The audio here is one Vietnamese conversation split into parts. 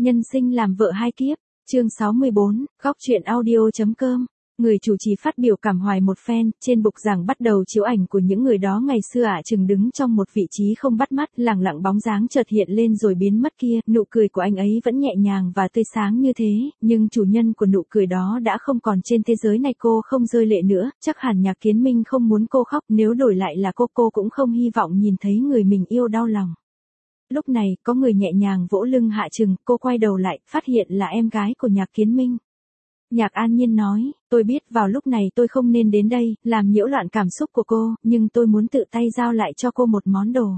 Nhân sinh làm vợ hai kiếp, chương 64, góc truyện audio.com. Người chủ trì phát biểu cảm hoài một phen, trên bục giảng bắt đầu chiếu ảnh của những người đó ngày xưa chừng đứng trong một vị trí không bắt mắt, lẳng lặng bóng dáng chợt hiện lên rồi biến mất kia, nụ cười của anh ấy vẫn nhẹ nhàng và tươi sáng như thế, nhưng chủ nhân của nụ cười đó đã không còn trên thế giới này. Cô không rơi lệ nữa, chắc hẳn Nhạc Kiến Minh không muốn cô khóc, nếu đổi lại là cô cũng không hy vọng nhìn thấy người mình yêu đau lòng. Lúc này, có người nhẹ nhàng vỗ lưng Hạ Trừng, cô quay đầu lại, phát hiện là em gái của Nhạc Kiến Minh. Nhạc An Nhiên nói, tôi biết vào lúc này tôi không nên đến đây, làm nhiễu loạn cảm xúc của cô, nhưng tôi muốn tự tay giao lại cho cô một món đồ.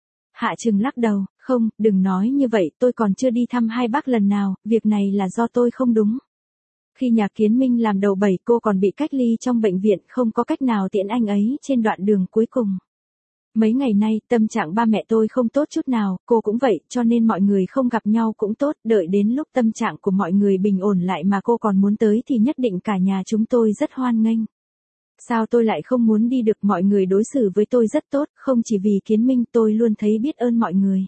Hạ Trừng lắc đầu, không, đừng nói như vậy, tôi còn chưa đi thăm hai bác lần nào, việc này là do tôi không đúng. Khi Nhạc Kiến Minh làm đầu 7 cô còn bị cách ly trong bệnh viện, không có cách nào tiễn anh ấy trên đoạn đường cuối cùng. Mấy ngày nay, tâm trạng ba mẹ tôi không tốt chút nào, cô cũng vậy, cho nên mọi người không gặp nhau cũng tốt, đợi đến lúc tâm trạng của mọi người bình ổn lại mà cô còn muốn tới thì nhất định cả nhà chúng tôi rất hoan nghênh. Sao tôi lại không muốn đi được, mọi người đối xử với tôi rất tốt, không chỉ vì Kiến Minh, tôi luôn thấy biết ơn mọi người.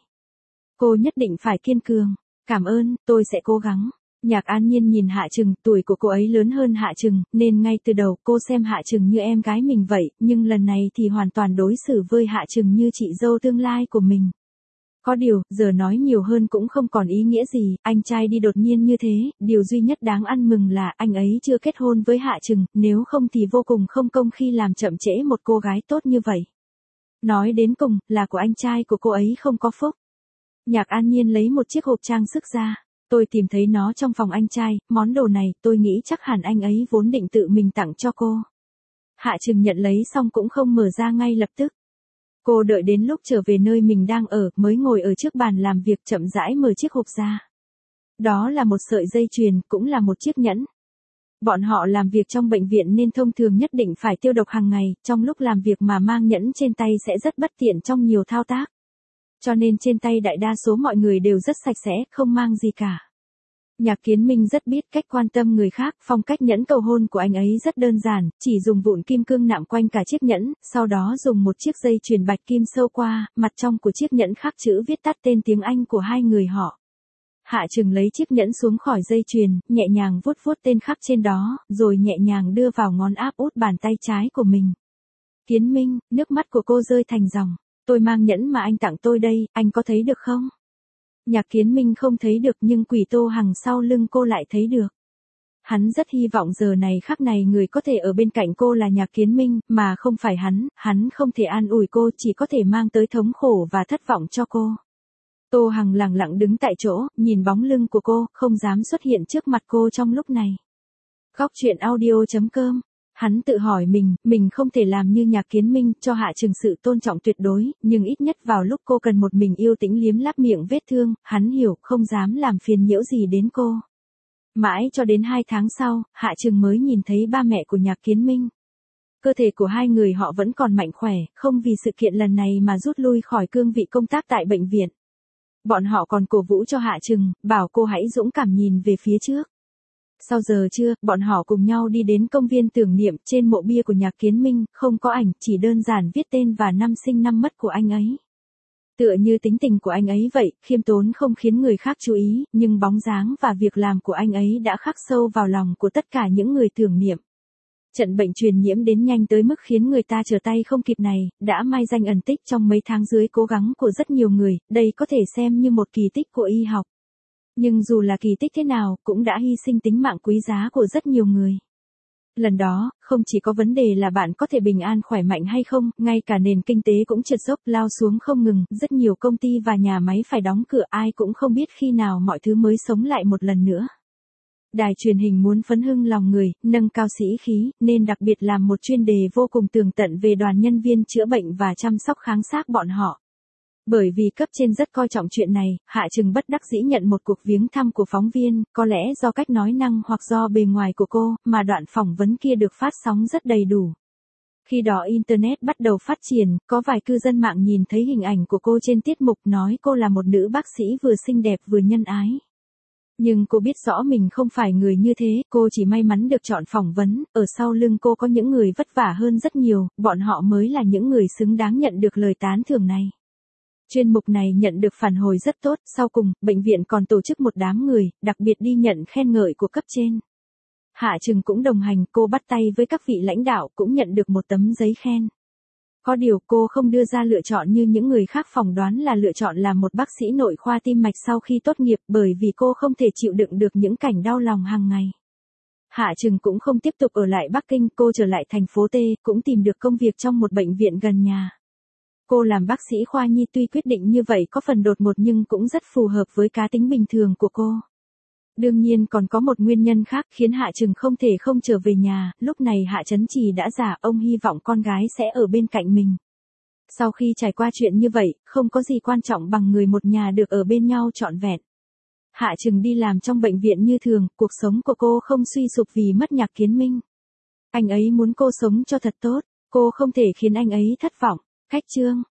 Cô nhất định phải kiên cường, cảm ơn, tôi sẽ cố gắng. Nhạc An Nhiên nhìn Hạ Trừng, tuổi của cô ấy lớn hơn Hạ Trừng, nên ngay từ đầu cô xem Hạ Trừng như em gái mình vậy, nhưng lần này thì hoàn toàn đối xử với Hạ Trừng như chị dâu tương lai của mình. Có điều, giờ nói nhiều hơn cũng không còn ý nghĩa gì, anh trai đi đột nhiên như thế, điều duy nhất đáng ăn mừng là anh ấy chưa kết hôn với Hạ Trừng, nếu không thì vô cùng không công khi làm chậm trễ một cô gái tốt như vậy. Nói đến cùng, là của anh trai của cô ấy không có phúc. Nhạc An Nhiên lấy một chiếc hộp trang sức ra. Tôi tìm thấy nó trong phòng anh trai, món đồ này tôi nghĩ chắc hẳn anh ấy vốn định tự mình tặng cho cô. Hạ Trừng nhận lấy xong cũng không mở ra ngay lập tức. Cô đợi đến lúc trở về nơi mình đang ở, mới ngồi ở trước bàn làm việc chậm rãi mở chiếc hộp ra. Đó là một sợi dây chuyền, cũng là một chiếc nhẫn. Bọn họ làm việc trong bệnh viện nên thông thường nhất định phải tiêu độc hàng ngày, trong lúc làm việc mà mang nhẫn trên tay sẽ rất bất tiện trong nhiều thao tác. Cho nên trên tay đại đa số mọi người đều rất sạch sẽ, không mang gì cả. Nhạc Kiến Minh rất biết cách quan tâm người khác, phong cách nhẫn cầu hôn của anh ấy rất đơn giản, chỉ dùng vụn kim cương nạm quanh cả chiếc nhẫn, sau đó dùng một chiếc dây chuyền bạch kim sâu qua, mặt trong của chiếc nhẫn khắc chữ viết tắt tên tiếng Anh của hai người họ. Hạ Trừng lấy chiếc nhẫn xuống khỏi dây chuyền, nhẹ nhàng vuốt vuốt tên khắc trên đó, rồi nhẹ nhàng đưa vào ngón áp út bàn tay trái của mình. Kiến Minh, nước mắt của cô rơi thành dòng. Tôi mang nhẫn mà anh tặng tôi đây, anh có thấy được không? Nhạc Kiến Minh không thấy được nhưng Quỷ Tô Hằng sau lưng cô lại thấy được. Hắn rất hy vọng giờ này khắc này người có thể ở bên cạnh cô là Nhạc Kiến Minh, mà không phải hắn không thể an ủi cô, chỉ có thể mang tới thống khổ và thất vọng cho cô. Tô Hằng lặng lặng đứng tại chỗ, nhìn bóng lưng của cô, không dám xuất hiện trước mặt cô trong lúc này. Góc truyện audio.com. Hắn tự hỏi mình không thể làm như Nhạc Kiến Minh, cho Hạ Trừng sự tôn trọng tuyệt đối, nhưng ít nhất vào lúc cô cần một mình yêu tĩnh liếm láp miệng vết thương, hắn hiểu, không dám làm phiền nhiễu gì đến cô. Mãi cho đến 2 tháng sau, Hạ Trừng mới nhìn thấy ba mẹ của Nhạc Kiến Minh. Cơ thể của hai người họ vẫn còn mạnh khỏe, không vì sự kiện lần này mà rút lui khỏi cương vị công tác tại bệnh viện. Bọn họ còn cổ vũ cho Hạ Trừng, bảo cô hãy dũng cảm nhìn về phía trước. Sau giờ trưa, bọn họ cùng nhau đi đến công viên tưởng niệm, trên mộ bia của Nhạc Kiến Minh, không có ảnh, chỉ đơn giản viết tên và năm sinh năm mất của anh ấy. Tựa như tính tình của anh ấy vậy, khiêm tốn không khiến người khác chú ý, nhưng bóng dáng và việc làm của anh ấy đã khắc sâu vào lòng của tất cả những người tưởng niệm. Trận bệnh truyền nhiễm đến nhanh tới mức khiến người ta trở tay không kịp này, đã mai danh ẩn tích trong mấy tháng dưới cố gắng của rất nhiều người, đây có thể xem như một kỳ tích của y học. Nhưng dù là kỳ tích thế nào, cũng đã hy sinh tính mạng quý giá của rất nhiều người. Lần đó, không chỉ có vấn đề là bạn có thể bình an khỏe mạnh hay không, ngay cả nền kinh tế cũng trượt dốc lao xuống không ngừng, rất nhiều công ty và nhà máy phải đóng cửa, ai cũng không biết khi nào mọi thứ mới sống lại một lần nữa. Đài truyền hình muốn phấn hưng lòng người, nâng cao sĩ khí, nên đặc biệt làm một chuyên đề vô cùng tường tận về đoàn nhân viên chữa bệnh và chăm sóc kháng xác bọn họ. Bởi vì cấp trên rất coi trọng chuyện này, Hạ Trừng bất đắc dĩ nhận một cuộc viếng thăm của phóng viên, có lẽ do cách nói năng hoặc do bề ngoài của cô, mà đoạn phỏng vấn kia được phát sóng rất đầy đủ. Khi đó Internet bắt đầu phát triển, có vài cư dân mạng nhìn thấy hình ảnh của cô trên tiết mục nói cô là một nữ bác sĩ vừa xinh đẹp vừa nhân ái. Nhưng cô biết rõ mình không phải người như thế, cô chỉ may mắn được chọn phỏng vấn, ở sau lưng cô có những người vất vả hơn rất nhiều, bọn họ mới là những người xứng đáng nhận được lời tán thưởng này. Chuyên mục này nhận được phản hồi rất tốt, sau cùng, bệnh viện còn tổ chức một đám người, đặc biệt đi nhận khen ngợi của cấp trên. Hạ Trừng cũng đồng hành, cô bắt tay với các vị lãnh đạo cũng nhận được một tấm giấy khen. Có điều cô không đưa ra lựa chọn như những người khác phỏng đoán là lựa chọn làm một bác sĩ nội khoa tim mạch sau khi tốt nghiệp bởi vì cô không thể chịu đựng được những cảnh đau lòng hàng ngày. Hạ Trừng cũng không tiếp tục ở lại Bắc Kinh, cô trở lại thành phố T, cũng tìm được công việc trong một bệnh viện gần nhà. Cô làm bác sĩ khoa nhi tuy quyết định như vậy có phần đột ngột nhưng cũng rất phù hợp với cá tính bình thường của cô. Đương nhiên còn có một nguyên nhân khác khiến Hạ Trừng không thể không trở về nhà, lúc này Hạ Chấn Trì đã già, ông hy vọng con gái sẽ ở bên cạnh mình. Sau khi trải qua chuyện như vậy, không có gì quan trọng bằng người một nhà được ở bên nhau trọn vẹn. Hạ Trừng đi làm trong bệnh viện như thường, cuộc sống của cô không suy sụp vì mất Nhạc Kiến Minh. Anh ấy muốn cô sống cho thật tốt, cô không thể khiến anh ấy thất vọng. Khách chương